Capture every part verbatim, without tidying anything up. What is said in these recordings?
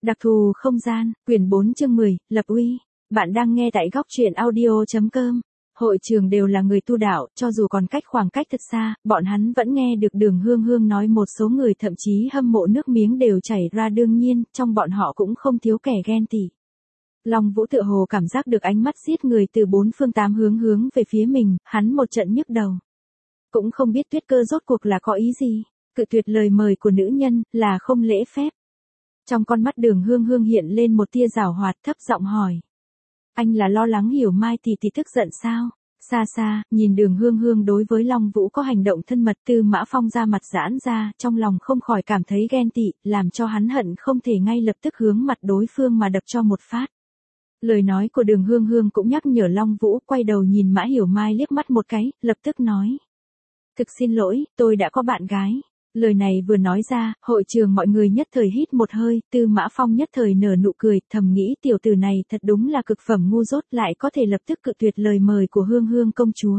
Đặc thù không gian, quyển bốn chương mười, lập uy. Bạn đang nghe tại góc truyện audio.com. Hội trường đều là người tu đạo, cho dù còn cách khoảng cách thật xa, bọn hắn vẫn nghe được Đường Hương Hương nói, một số người thậm chí hâm mộ nước miếng đều chảy ra, đương nhiên, trong bọn họ cũng không thiếu kẻ ghen tị. Long Vũ tựa hồ cảm giác được ánh mắt giết người từ bốn phương tám hướng hướng về phía mình, hắn một trận nhức đầu. Cũng không biết Tuyết Cơ rốt cuộc là có ý gì, cự tuyệt lời mời của nữ nhân, là không lễ phép. Trong con mắt Đường Hương Hương hiện lên một tia giảo hoạt, thấp giọng hỏi. Anh là lo lắng Hiểu Mai tỷ tỷ tức giận sao? Xa xa, nhìn Đường Hương Hương đối với Long Vũ có hành động thân mật, Tư Mã Phong ra mặt giãn ra, trong lòng không khỏi cảm thấy ghen tị, làm cho hắn hận không thể ngay lập tức hướng mặt đối phương mà đập cho một phát. Lời nói của Đường Hương Hương cũng nhắc nhở Long Vũ, quay đầu nhìn Mã Hiểu Mai liếc mắt một cái, lập tức nói. Thực xin lỗi, tôi đã có bạn gái. Lời này vừa nói ra, hội trường mọi người nhất thời hít một hơi, Tư Mã Phong nhất thời nở nụ cười, thầm nghĩ tiểu tử này thật đúng là cực phẩm ngu dốt, lại có thể lập tức cự tuyệt lời mời của Hương Hương công chúa.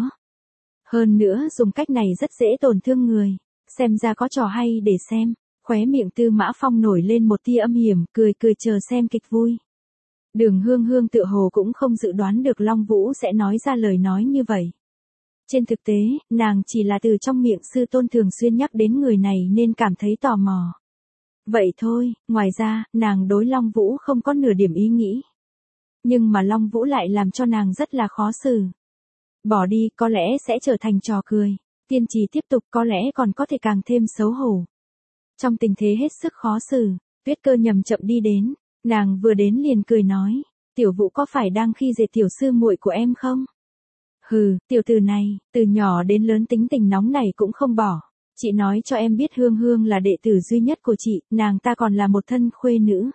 Hơn nữa dùng cách này rất dễ tổn thương người, xem ra có trò hay để xem. Khóe miệng Tư Mã Phong nổi lên một tia âm hiểm, cười cười chờ xem kịch vui. Đường Hương Hương tựa hồ cũng không dự đoán được Long Vũ sẽ nói ra lời nói như vậy. Trên thực tế, nàng chỉ là từ trong miệng sư tôn thường xuyên nhắc đến người này nên cảm thấy tò mò. Vậy thôi, ngoài ra, nàng đối Long Vũ không có nửa điểm ý nghĩ. Nhưng mà Long Vũ lại làm cho nàng rất là khó xử. Bỏ đi có lẽ sẽ trở thành trò cười. Tiên trì tiếp tục có lẽ còn có thể càng thêm xấu hổ. Trong tình thế hết sức khó xử, Tuyết Cơ nhầm chậm đi đến. Nàng vừa đến liền cười nói. Tiểu Vũ có phải đang khi dễ tiểu sư muội của em không? Hừ, tiểu tử này, từ nhỏ đến lớn tính tình nóng này cũng không bỏ. Chị nói cho em biết Hương Hương là đệ tử duy nhất của chị, nàng ta còn là một thân khuê nữ.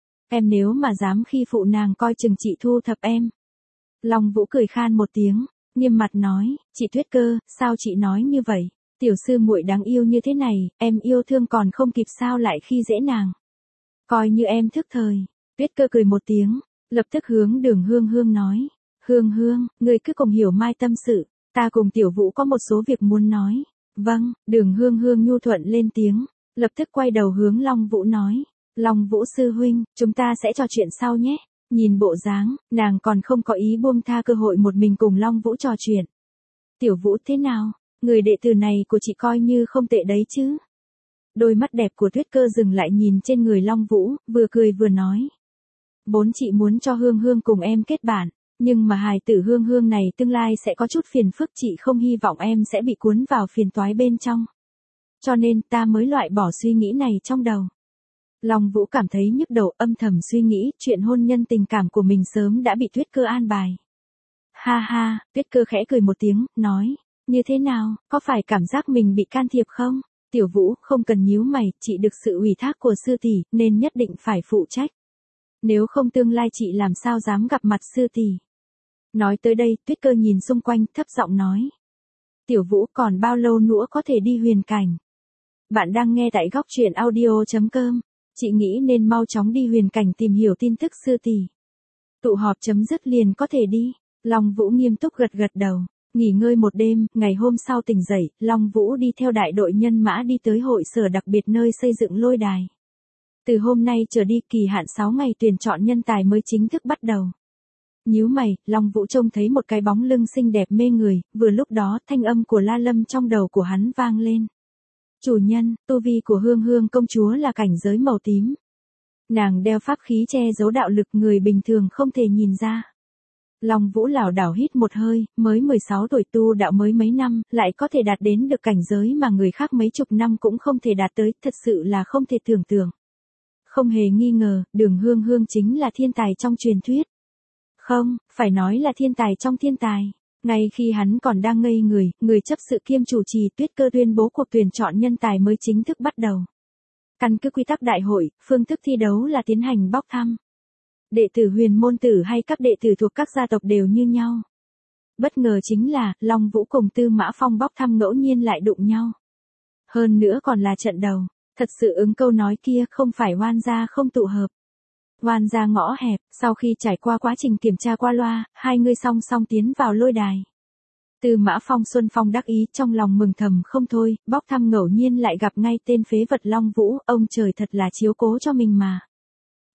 Em nếu mà dám khi phụ nàng coi chừng chị thu thập em. Long Vũ cười khan một tiếng, nghiêm mặt nói, chị Tuyết Cơ, sao chị nói như vậy? Tiểu sư muội đáng yêu như thế này, em yêu thương còn không kịp sao lại khi dễ nàng. Coi như em thức thời. Tuyết Cơ cười một tiếng, lập tức hướng Đường Hương Hương nói. Hương Hương, ngươi cứ cùng Hiểu Mai tâm sự, ta cùng Tiểu Vũ có một số việc muốn nói. Vâng, Đường Hương Hương nhu thuận lên tiếng, lập tức quay đầu hướng Long Vũ nói. Long Vũ sư huynh, chúng ta sẽ trò chuyện sau nhé. Nhìn bộ dáng, nàng còn không có ý buông tha cơ hội một mình cùng Long Vũ trò chuyện. Tiểu Vũ thế nào? Người đệ tử này của chị coi như không tệ đấy chứ. Đôi mắt đẹp của Tuyết Cơ dừng lại nhìn trên người Long Vũ, vừa cười vừa nói. Bốn chị muốn cho Hương Hương cùng em kết bạn. Nhưng mà hài tử Hương Hương này tương lai sẽ có chút phiền phức, chị không hy vọng em sẽ bị cuốn vào phiền toái bên trong. Cho nên ta mới loại bỏ suy nghĩ này trong đầu. Long Vũ cảm thấy nhức đầu, âm thầm suy nghĩ chuyện hôn nhân tình cảm của mình sớm đã bị Tuyết Cơ an bài. Ha ha, Tuyết Cơ khẽ cười một tiếng, nói, như thế nào, có phải cảm giác mình bị can thiệp không? Tiểu Vũ, không cần nhíu mày, chị được sự ủy thác của sư tỷ nên nhất định phải phụ trách. Nếu không tương lai chị làm sao dám gặp mặt sư tỷ. Nói tới đây, Tuyết Cơ nhìn xung quanh, thấp giọng nói. Tiểu Vũ, còn bao lâu nữa có thể đi huyền cảnh? Bạn đang nghe tại góc truyện audio.com. Chị nghĩ nên mau chóng đi huyền cảnh tìm hiểu tin tức sư tỷ. Tụ họp chấm dứt liền có thể đi. Long Vũ nghiêm túc gật gật đầu. Nghỉ ngơi một đêm, ngày hôm sau tỉnh dậy, Long Vũ đi theo đại đội nhân mã đi tới hội sở đặc biệt nơi xây dựng lôi đài. Từ hôm nay trở đi, kỳ hạn sáu ngày tuyển chọn nhân tài mới chính thức bắt đầu. Nhíu mày, Long Vũ trông thấy một cái bóng lưng xinh đẹp mê người, vừa lúc đó thanh âm của La Lâm trong đầu của hắn vang lên. Chủ nhân, tu vi của Hương Hương công chúa là cảnh giới màu tím. Nàng đeo pháp khí che giấu đạo lực, người bình thường không thể nhìn ra. Long Vũ lảo đảo hít một hơi, mới mười sáu tuổi, tu đạo mới mấy năm, lại có thể đạt đến được cảnh giới mà người khác mấy chục năm cũng không thể đạt tới, thật sự là không thể tưởng tượng. Không hề nghi ngờ, Đường Hương Hương chính là thiên tài trong truyền thuyết. Không, phải nói là thiên tài trong thiên tài. Ngay khi hắn còn đang ngây người, người chấp sự kiêm chủ trì Tuyết Cơ tuyên bố cuộc tuyển chọn nhân tài mới chính thức bắt đầu. Căn cứ quy tắc đại hội, phương thức thi đấu là tiến hành bốc thăm. Đệ tử huyền môn tử hay các đệ tử thuộc các gia tộc đều như nhau. Bất ngờ chính là, Long Vũ cùng Tư Mã Phong bốc thăm ngẫu nhiên lại đụng nhau. Hơn nữa còn là trận đầu. Thật sự ứng câu nói kia, không phải oan gia không tụ hợp. Oan gia ngõ hẹp, sau khi trải qua quá trình kiểm tra qua loa, hai người song song tiến vào lôi đài. Tư Mã Phong Xuân Phong đắc ý, trong lòng mừng thầm không thôi, bốc thăm ngẫu nhiên lại gặp ngay tên phế vật Long Vũ, ông trời thật là chiếu cố cho mình mà.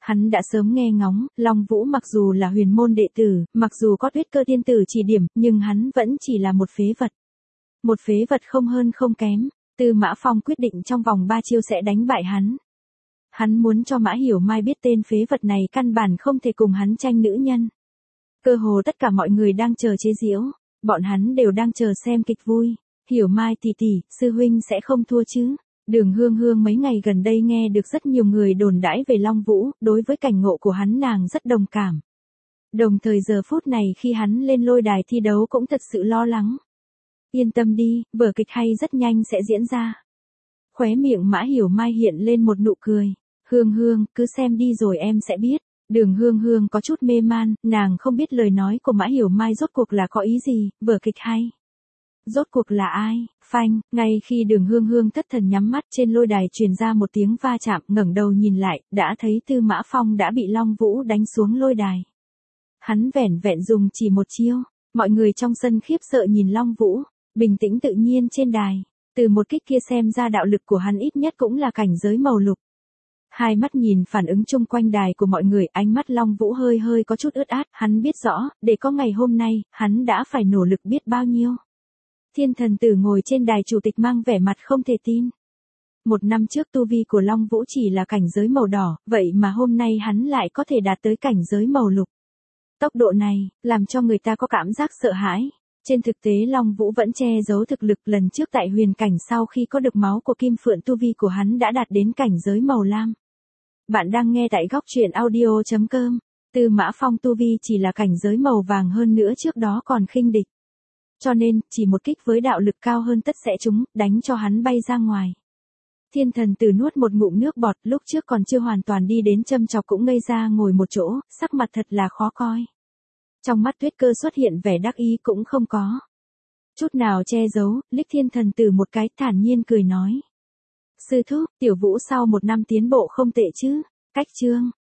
Hắn đã sớm nghe ngóng, Long Vũ mặc dù là huyền môn đệ tử, mặc dù có Tuyết Cơ tiên tử chỉ điểm, nhưng hắn vẫn chỉ là một phế vật. Một phế vật không hơn không kém. Tư Mã Phong quyết định trong vòng ba chiêu sẽ đánh bại hắn. Hắn muốn cho Mã Hiểu Mai biết tên phế vật này căn bản không thể cùng hắn tranh nữ nhân. Cơ hồ tất cả mọi người đang chờ chế giễu, bọn hắn đều đang chờ xem kịch vui. Hiểu Mai tỷ tỷ, sư huynh sẽ không thua chứ? Đường Hương Hương mấy ngày gần đây nghe được rất nhiều người đồn đãi về Long Vũ, đối với cảnh ngộ của hắn nàng rất đồng cảm. Đồng thời giờ phút này khi hắn lên lôi đài thi đấu cũng thật sự lo lắng. Yên tâm đi, vở kịch hay rất nhanh sẽ diễn ra. Khóe miệng Mã Hiểu Mai hiện lên một nụ cười. Hương Hương, cứ xem đi rồi em sẽ biết. Đường Hương Hương có chút mê man, nàng không biết lời nói của Mã Hiểu Mai rốt cuộc là có ý gì, vở kịch hay. Rốt cuộc là ai? Phanh, ngay khi Đường Hương Hương thất thần nhắm mắt trên lôi đài truyền ra một tiếng va chạm, ngẩng đầu nhìn lại, đã thấy Tư Mã Phong đã bị Long Vũ đánh xuống lôi đài. Hắn vẻn vẹn dùng chỉ một chiêu, mọi người trong sân khiếp sợ nhìn Long Vũ, bình tĩnh tự nhiên trên đài, từ một kích kia xem ra đạo lực của hắn ít nhất cũng là cảnh giới màu lục. Hai mắt nhìn phản ứng chung quanh đài của mọi người, ánh mắt Long Vũ hơi hơi có chút ướt át, hắn biết rõ, để có ngày hôm nay, hắn đã phải nỗ lực biết bao nhiêu. Thiên thần tử ngồi trên đài chủ tịch mang vẻ mặt không thể tin. Một năm trước tu vi của Long Vũ chỉ là cảnh giới màu đỏ, vậy mà hôm nay hắn lại có thể đạt tới cảnh giới màu lục. Tốc độ này, làm cho người ta có cảm giác sợ hãi. Trên thực tế Long Vũ vẫn che giấu thực lực, lần trước tại huyền cảnh sau khi có được máu của Kim Phượng tu vi của hắn đã đạt đến cảnh giới màu lam. Bạn đang nghe tại góc truyện audio chấm com. Tư Mã Phong tu vi chỉ là cảnh giới màu vàng, hơn nữa trước đó còn khinh địch. Cho nên, chỉ một kích với đạo lực cao hơn tất sẽ trúng, đánh cho hắn bay ra ngoài. Thiên thần tử nuốt một ngụm nước bọt, lúc trước còn chưa hoàn toàn đi đến châm chọc cũng ngây ra ngồi một chỗ, sắc mặt thật là khó coi. Trong mắt Tuyết Cơ xuất hiện vẻ đắc ý cũng không có. Chút nào che giấu, liếc thiên thần tử một cái, thản nhiên cười nói. Sư thúc, tiểu Vũ sau một năm tiến bộ không tệ chứ, cách chương.